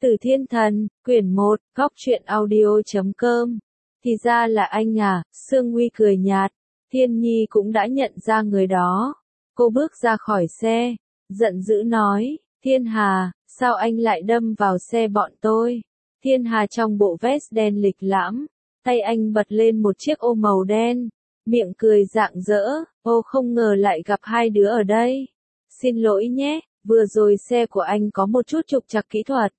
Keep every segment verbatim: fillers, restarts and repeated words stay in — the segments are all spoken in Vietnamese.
Từ Thiên Thần, quyển một, góc truyện audio chấm com. Thì ra là anh à, Sương Nguy cười nhạt. Thiên Nhi cũng đã nhận ra người đó. Cô bước ra khỏi xe, giận dữ nói, Thiên Hà, sao anh lại đâm vào xe bọn tôi? Thiên Hà trong bộ vest đen lịch lãm, tay anh bật lên một chiếc ô màu đen, miệng cười rạng rỡ, ô không ngờ lại gặp hai đứa ở đây. Xin lỗi nhé, vừa rồi xe của anh có một chút trục trặc kỹ thuật.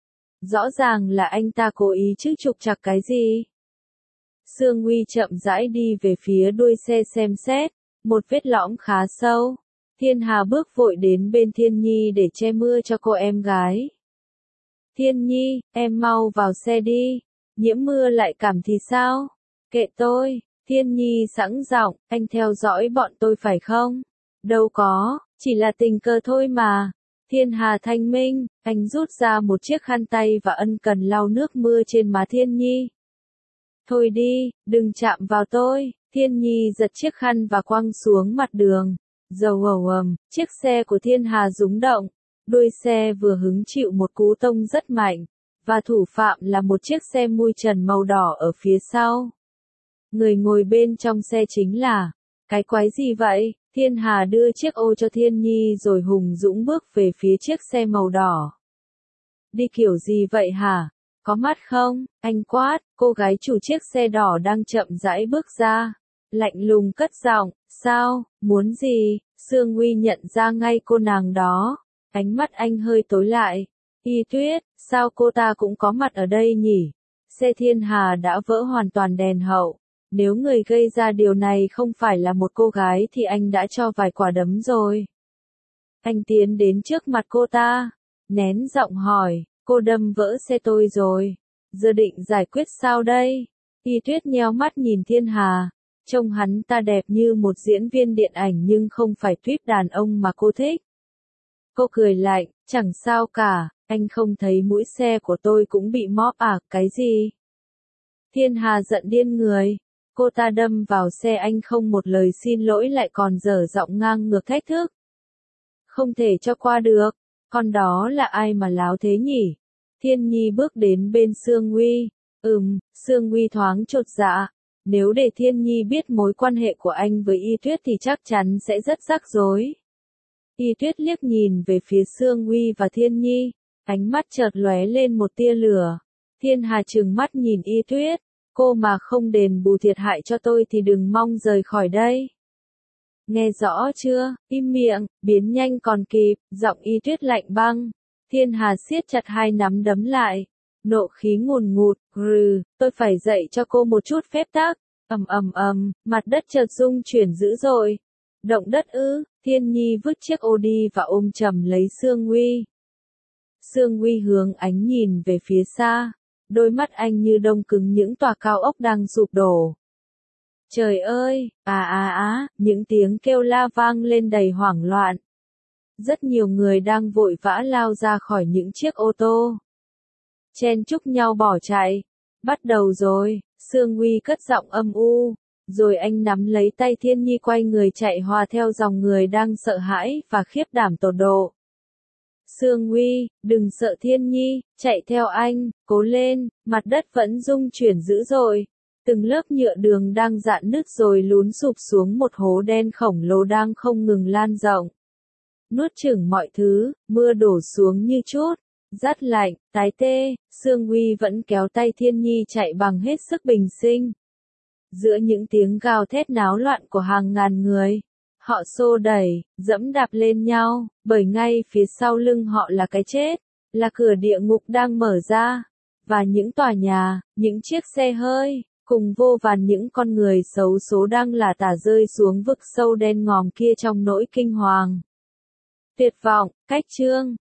Rõ ràng là anh ta cố ý chứ trục trặc cái gì? Sương Nguy chậm rãi đi về phía đuôi xe xem xét, một vết lõm khá sâu. Thiên Hà bước vội đến bên Thiên Nhi để che mưa cho cô em gái. Thiên Nhi, em mau vào xe đi, nhiễm mưa lại cảm thì sao? Kệ tôi, Thiên Nhi sẵn giọng, anh theo dõi bọn tôi phải không? Đâu có, chỉ là tình cờ thôi mà. Thiên Hà thanh minh, anh rút ra một chiếc khăn tay và ân cần lau nước mưa trên má Thiên Nhi. Thôi đi, đừng chạm vào tôi. Thiên Nhi giật chiếc khăn và quăng xuống mặt đường. Dầu ầm ầm, chiếc xe của Thiên Hà rúng động. Đuôi xe vừa hứng chịu một cú tông rất mạnh, và thủ phạm là một chiếc xe mui trần màu đỏ ở phía sau. Người ngồi bên trong xe chính là, cái quái gì vậy? Thiên Hà đưa chiếc ô cho Thiên Nhi rồi hùng dũng bước về phía chiếc xe màu đỏ. Đi kiểu gì vậy hả? Có mắt không? Anh quát, cô gái chủ chiếc xe đỏ đang chậm rãi bước ra. Lạnh lùng cất giọng, sao, muốn gì? Sương Nguy nhận ra ngay cô nàng đó. Ánh mắt anh hơi tối lại. Y Tuyết, sao cô ta cũng có mặt ở đây nhỉ? Xe Thiên Hà đã vỡ hoàn toàn đèn hậu. Nếu người gây ra điều này không phải là một cô gái thì anh đã cho vài quả đấm rồi. Anh tiến đến trước mặt cô ta, nén giọng hỏi, cô đâm vỡ xe tôi rồi, giờ định giải quyết sao đây? Y Tuyết nheo mắt nhìn Thiên Hà, trông hắn ta đẹp như một diễn viên điện ảnh nhưng không phải tuýp đàn ông mà cô thích. Cô cười lạnh, chẳng sao cả, anh không thấy mũi xe của tôi cũng bị móp à, cái gì? Thiên Hà giận điên người. Cô ta đâm vào xe anh không một lời xin lỗi lại còn dở giọng ngang ngược thách thức. Không thể cho qua được, con đó là ai mà láo thế nhỉ? Thiên Nhi bước đến bên Sương Nguy. Ừm, Sương Nguy thoáng chột dạ. Nếu để Thiên Nhi biết mối quan hệ của anh với Y Tuyết thì chắc chắn sẽ rất rắc rối. Y Tuyết liếc nhìn về phía Sương Nguy và Thiên Nhi, ánh mắt chợt lóe lên một tia lửa. Thiên Hà trừng mắt nhìn Y Tuyết. Cô mà không đền bù thiệt hại cho tôi thì đừng mong rời khỏi đây. Nghe rõ chưa? Im miệng, biến nhanh còn kịp, giọng Y Tuyết lạnh băng. Thiên Hà siết chặt hai nắm đấm lại. Nộ khí ngùn ngụt, rừ, tôi phải dạy cho cô một chút phép tắc. Ầm ầm ầm, mặt đất chợt rung chuyển dữ dội. Động đất ư? Thiên Nhi vứt chiếc ô đi và ôm chầm lấy Sương Nguy. Sương Nguy hướng ánh nhìn về phía xa. Đôi mắt anh như đông cứng những tòa cao ốc đang sụp đổ. Trời ơi, à à á, những tiếng kêu la vang lên đầy hoảng loạn. Rất nhiều người đang vội vã lao ra khỏi những chiếc ô tô. Chen chúc nhau bỏ chạy. Bắt đầu rồi, Sương Nguy cất giọng âm u. Rồi anh nắm lấy tay Thiên Nhi quay người chạy hòa theo dòng người đang sợ hãi và khiếp đảm tột độ. Sương Nguy, đừng sợ Thiên Nhi, chạy theo anh, cố lên, mặt đất vẫn rung chuyển dữ dội. Từng lớp nhựa đường đang rạn nứt rồi lún sụp xuống một hố đen khổng lồ đang không ngừng lan rộng. Nuốt chửng mọi thứ, mưa đổ xuống như chút, rát lạnh, tái tê, Sương Nguy vẫn kéo tay Thiên Nhi chạy bằng hết sức bình sinh. Giữa những tiếng gào thét náo loạn của hàng ngàn người. Họ xô đẩy, dẫm đạp lên nhau, bởi ngay phía sau lưng họ là cái chết, là cửa địa ngục đang mở ra, và những tòa nhà, những chiếc xe hơi, cùng vô vàn những con người xấu số đang lả tả rơi xuống vực sâu đen ngòm kia trong nỗi kinh hoàng. Tuyệt vọng, cách chương.